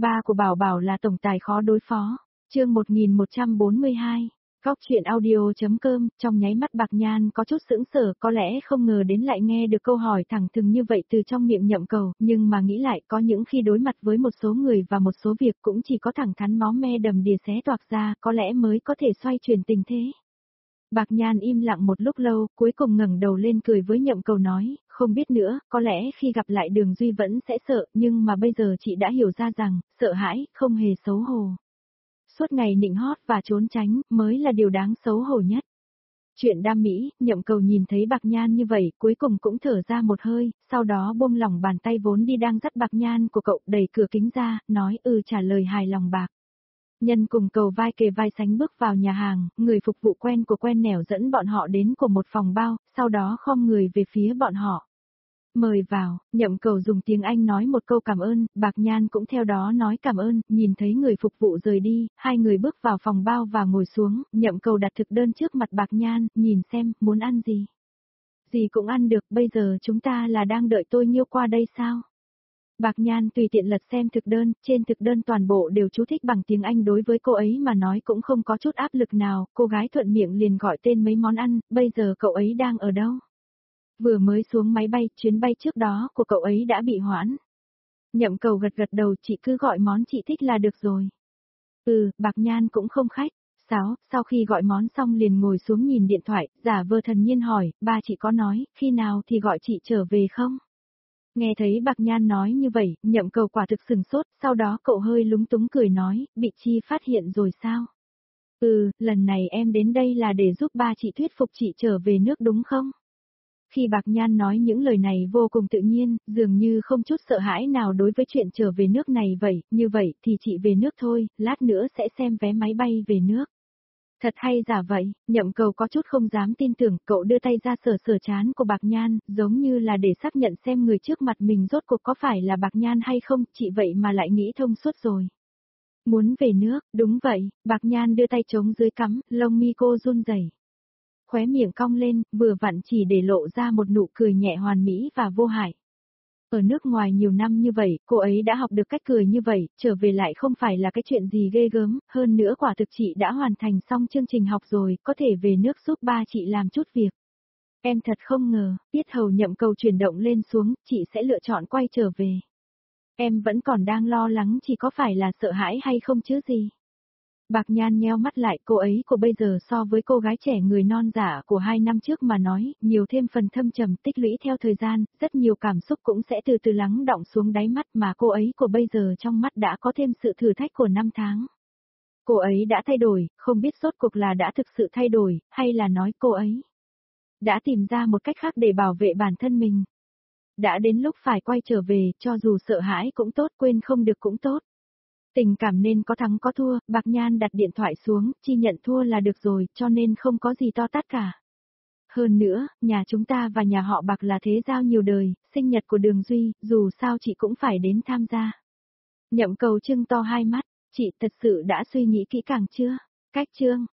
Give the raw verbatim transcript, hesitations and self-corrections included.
Ba của Bảo Bảo là tổng tài khó đối phó. Chương một nghìn một trăm bốn mươi hai. Góc truyện audio.com, trong nháy mắt Bạc Nhan có chút sững sờ, có lẽ không ngờ đến lại nghe được câu hỏi thẳng thừng như vậy từ trong miệng Nhậm Cầu, nhưng mà nghĩ lại có những khi đối mặt với một số người và một số việc cũng chỉ có thẳng thắn máu me đầm đìa xé toạc ra, có lẽ mới có thể xoay chuyển tình thế. Bạc Nhan im lặng một lúc lâu, cuối cùng ngẩng đầu lên cười với Nhậm Cầu nói, không biết nữa, có lẽ khi gặp lại Đường Duy vẫn sẽ sợ, nhưng mà bây giờ chị đã hiểu ra rằng, sợ hãi, không hề xấu hổ. Suốt ngày nịnh hót và trốn tránh, mới là điều đáng xấu hổ nhất. Chuyện đam mỹ, Nhậm Cầu nhìn thấy Bạc Nhan như vậy, cuối cùng cũng thở ra một hơi, sau đó buông lỏng bàn tay vốn đi đang dắt Bạc Nhan của cậu, đẩy cửa kính ra, nói ừ trả lời hài lòng Bạc. Nhân cùng Cầu vai kề vai sánh bước vào nhà hàng, người phục vụ quen của quen nẻo dẫn bọn họ đến của một phòng bao, sau đó khom người về phía bọn họ. Mời vào, Nhậm Cầu dùng tiếng Anh nói một câu cảm ơn, Bạc Nhan cũng theo đó nói cảm ơn, nhìn thấy người phục vụ rời đi, hai người bước vào phòng bao và ngồi xuống, Nhậm Cầu đặt thực đơn trước mặt Bạc Nhan, nhìn xem, muốn ăn gì. Gì cũng ăn được, bây giờ chúng ta là đang đợi tôi Nhiêu qua đây sao? Bạc Nhan tùy tiện lật xem thực đơn, trên thực đơn toàn bộ đều chú thích bằng tiếng Anh, đối với cô ấy mà nói cũng không có chút áp lực nào, cô gái thuận miệng liền gọi tên mấy món ăn, bây giờ cậu ấy đang ở đâu? Vừa mới xuống máy bay, chuyến bay trước đó của cậu ấy đã bị hoãn. Nhậm Cầu gật gật đầu, chị cứ gọi món chị thích là được rồi. Ừ, Bạc Nhan cũng không khách. Sáu, sau khi gọi món xong liền ngồi xuống nhìn điện thoại, giả vờ thần nhiên hỏi, ba chị có nói, khi nào thì gọi chị trở về không? Nghe thấy Bạc Nhan nói như vậy, Nhậm Cầu quả thực sừng sốt, sau đó cậu hơi lúng túng cười nói, bị Chi phát hiện rồi sao? Ừ, lần này em đến đây là để giúp ba chị thuyết phục chị trở về nước đúng không? Khi Bạc Nhan nói những lời này vô cùng tự nhiên, dường như không chút sợ hãi nào đối với chuyện trở về nước này vậy, như vậy thì chị về nước thôi, lát nữa sẽ xem vé máy bay về nước. Thật hay giả vậy, Nhậm Cầu có chút không dám tin tưởng, cậu đưa tay ra sờ sờ trán của Bạc Nhan, giống như là để xác nhận xem người trước mặt mình rốt cuộc có phải là Bạc Nhan hay không, chị vậy mà lại nghĩ thông suốt rồi. Muốn về nước, đúng vậy, Bạc Nhan đưa tay chống dưới cắm, lông mi cô run rẩy. Khóe miệng cong lên, vừa vặn chỉ để lộ ra một nụ cười nhẹ hoàn mỹ và vô hại. Ở nước ngoài nhiều năm như vậy, cô ấy đã học được cách cười như vậy, trở về lại không phải là cái chuyện gì ghê gớm, hơn nữa quả thực chị đã hoàn thành xong chương trình học rồi, có thể về nước giúp ba chị làm chút việc. Em thật không ngờ, Tiết Hầu Nhậm Cầu chuyển động lên xuống, chị sẽ lựa chọn quay trở về. Em vẫn còn đang lo lắng chỉ có phải là sợ hãi hay không chứ gì. Bạc Nhan nheo mắt lại, cô ấy của bây giờ so với cô gái trẻ người non giả của hai năm trước mà nói, nhiều thêm phần thâm trầm tích lũy theo thời gian, rất nhiều cảm xúc cũng sẽ từ từ lắng đọng xuống đáy mắt, mà cô ấy của bây giờ trong mắt đã có thêm sự thử thách của năm tháng. Cô ấy đã thay đổi, không biết rốt cuộc là đã thực sự thay đổi, hay là nói cô ấy đã tìm ra một cách khác để bảo vệ bản thân mình. Đã đến lúc phải quay trở về, cho dù sợ hãi cũng tốt, quên không được cũng tốt. Tình cảm nên có thắng có thua, Bạc Nhan đặt điện thoại xuống, chi nhận thua là được rồi, cho nên không có gì to tát cả. Hơn nữa, nhà chúng ta và nhà họ Bạc là thế giao nhiều đời, sinh nhật của Đường Duy, dù sao chị cũng phải đến tham gia. Nhậm Cầu trưng to hai mắt, chị thật sự đã suy nghĩ kỹ càng chưa? Cách chương,